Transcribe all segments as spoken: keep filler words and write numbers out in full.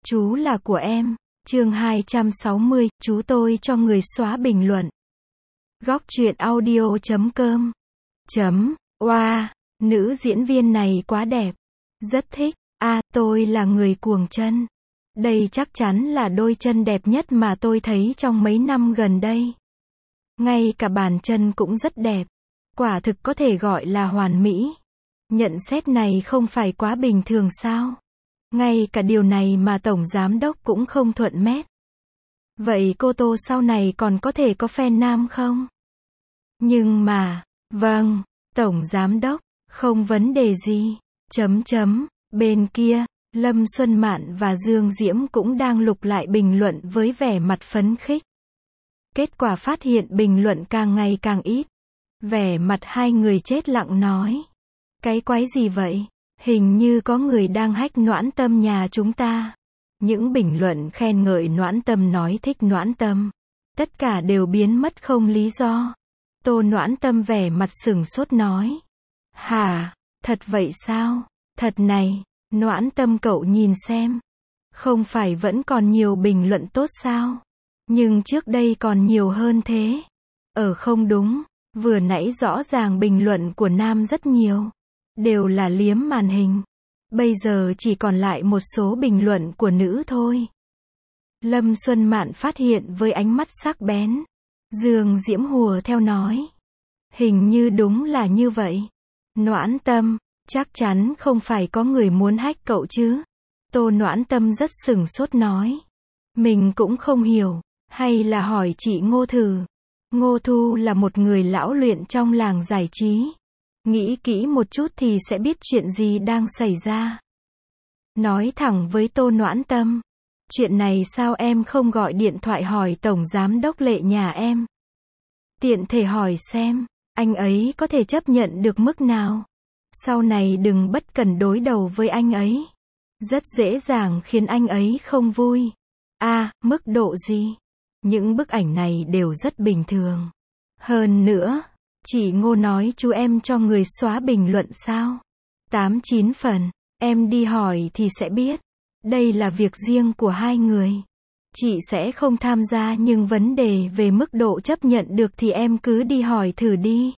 Chú là của em. Chương hai trăm sáu mươi, chú tôi cho người xóa bình luận. Góc truyện audio chấm com chấm oa Nữ diễn viên này quá đẹp. Rất thích. A, à, tôi là người cuồng chân. Đây chắc chắn là đôi chân đẹp nhất mà tôi thấy trong mấy năm gần đây. Ngay cả bàn chân cũng rất đẹp. Quả thực có thể gọi là hoàn mỹ. Nhận xét này không phải quá bình thường sao? Ngay cả điều này mà Tổng Giám Đốc cũng không thuận mét. Vậy cô Tô sau này còn có thể có fan nam không? Nhưng mà, vâng, Tổng Giám Đốc, không vấn đề gì. Chấm chấm, bên kia, Lâm Xuân Mạn và Dương Diễm cũng đang lục lại bình luận với vẻ mặt phấn khích. Kết quả phát hiện bình luận càng ngày càng ít. Vẻ mặt hai người chết lặng nói. Cái quái gì vậy? Hình như có người đang hack Noãn Tâm nhà chúng ta. Những bình luận khen ngợi Noãn Tâm nói thích Noãn Tâm. Tất cả đều biến mất không lý do. Tô Noãn Tâm vẻ mặt sửng sốt nói. Hả? Thật vậy sao? Thật này, Noãn Tâm cậu nhìn xem. Không phải vẫn còn nhiều bình luận tốt sao? Nhưng trước đây còn nhiều hơn thế. Ờ không đúng, vừa nãy rõ ràng bình luận của nam rất nhiều. Đều là liếm màn hình. Bây giờ chỉ còn lại một số bình luận của nữ thôi. Lâm Xuân Mạn phát hiện với ánh mắt sắc bén. Dương Diễm hùa theo nói. Hình như đúng là như vậy. Noãn Tâm, chắc chắn không phải có người muốn hack cậu chứ. Tô Noãn Tâm rất sửng sốt nói. Mình cũng không hiểu. Hay là hỏi chị Ngô thử. Ngô Thu là một người lão luyện trong làng giải trí. Nghĩ kỹ một chút thì sẽ biết chuyện gì đang xảy ra. Nói thẳng với Tô Noãn Tâm. Chuyện này sao em không gọi điện thoại hỏi Tổng Giám Đốc Lệ nhà em? Tiện thể hỏi xem, anh ấy có thể chấp nhận được mức nào? Sau này đừng bất cần đối đầu với anh ấy. Rất dễ dàng khiến anh ấy không vui. À, mức độ gì? Những bức ảnh này đều rất bình thường. Hơn nữa, chị Ngô nói chú em cho người xóa bình luận sao? Tám chín phần, em đi hỏi thì sẽ biết. Đây là việc riêng của hai người. Chị sẽ không tham gia nhưng vấn đề về mức độ chấp nhận được thì em cứ đi hỏi thử đi.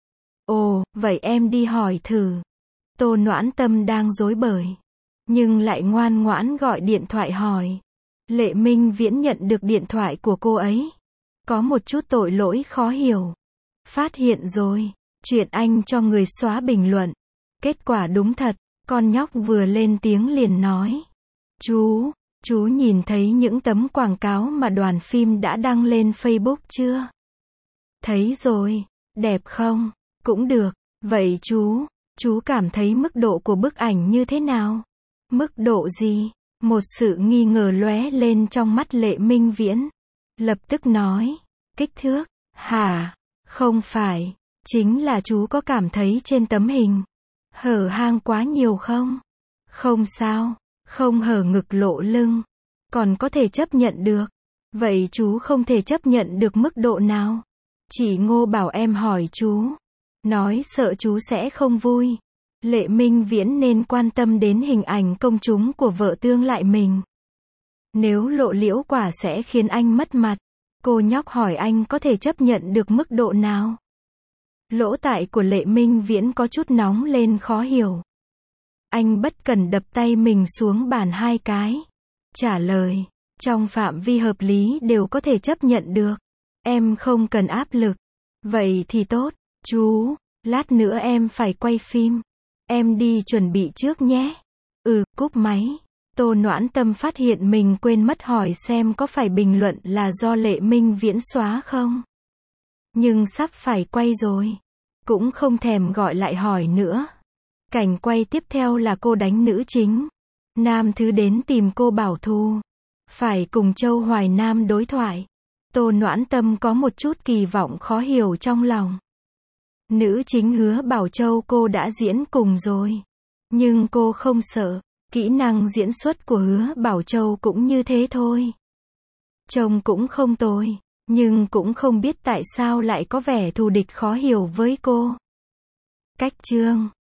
Ồ, vậy em đi hỏi thử. Tô Noãn Tâm đang rối bời. Nhưng lại ngoan ngoãn gọi điện thoại hỏi. Lệ Minh Viễn nhận được điện thoại của cô ấy. Có một chút tội lỗi khó hiểu. Phát hiện rồi, chuyện anh cho người xóa bình luận. Kết quả đúng thật, con nhóc vừa lên tiếng liền nói. Chú, chú nhìn thấy những tấm quảng cáo mà đoàn phim đã đăng lên Facebook chưa? Thấy rồi, đẹp không? Cũng được, vậy chú, chú cảm thấy mức độ của bức ảnh như thế nào? Mức độ gì? Một sự nghi ngờ lóe lên trong mắt Lệ Minh Viễn. Lập tức nói, kích thước, hả? Không phải, chính là chú có cảm thấy trên tấm hình hở hang quá nhiều không? Không sao, không hở ngực lộ lưng, còn có thể chấp nhận được. Vậy chú không thể chấp nhận được mức độ nào? Chị Ngô bảo em hỏi chú, nói sợ chú sẽ không vui. Lệ Minh Viễn nên quan tâm đến hình ảnh công chúng của vợ tương lại mình. Nếu lộ liễu quả sẽ khiến anh mất mặt. Cô nhóc hỏi anh có thể chấp nhận được mức độ nào? Lỗ tai của Lệ Minh Viễn có chút nóng lên khó hiểu. Anh bất cần đập tay mình xuống bàn hai cái. Trả lời, trong phạm vi hợp lý đều có thể chấp nhận được. Em không cần áp lực. Vậy thì tốt, chú, lát nữa em phải quay phim. Em đi chuẩn bị trước nhé. Ừ, cúp máy. Tô Noãn Tâm phát hiện mình quên mất hỏi xem có phải bình luận là do Lệ Minh Viễn xóa không. Nhưng sắp phải quay rồi. Cũng không thèm gọi lại hỏi nữa. Cảnh quay tiếp theo là cô đánh nữ chính. Nam Thứ đến tìm cô Bảo Thu. Phải cùng Châu Hoài Nam đối thoại. Tô Noãn Tâm có một chút kỳ vọng khó hiểu trong lòng. Nữ chính hứa Bảo Châu cô đã diễn cùng rồi. Nhưng cô không sợ. Kỹ năng diễn xuất của hứa Bảo Châu cũng như thế thôi. Trông cũng không tồi. Nhưng cũng không biết tại sao lại có vẻ thù địch khó hiểu với cô. Cách chương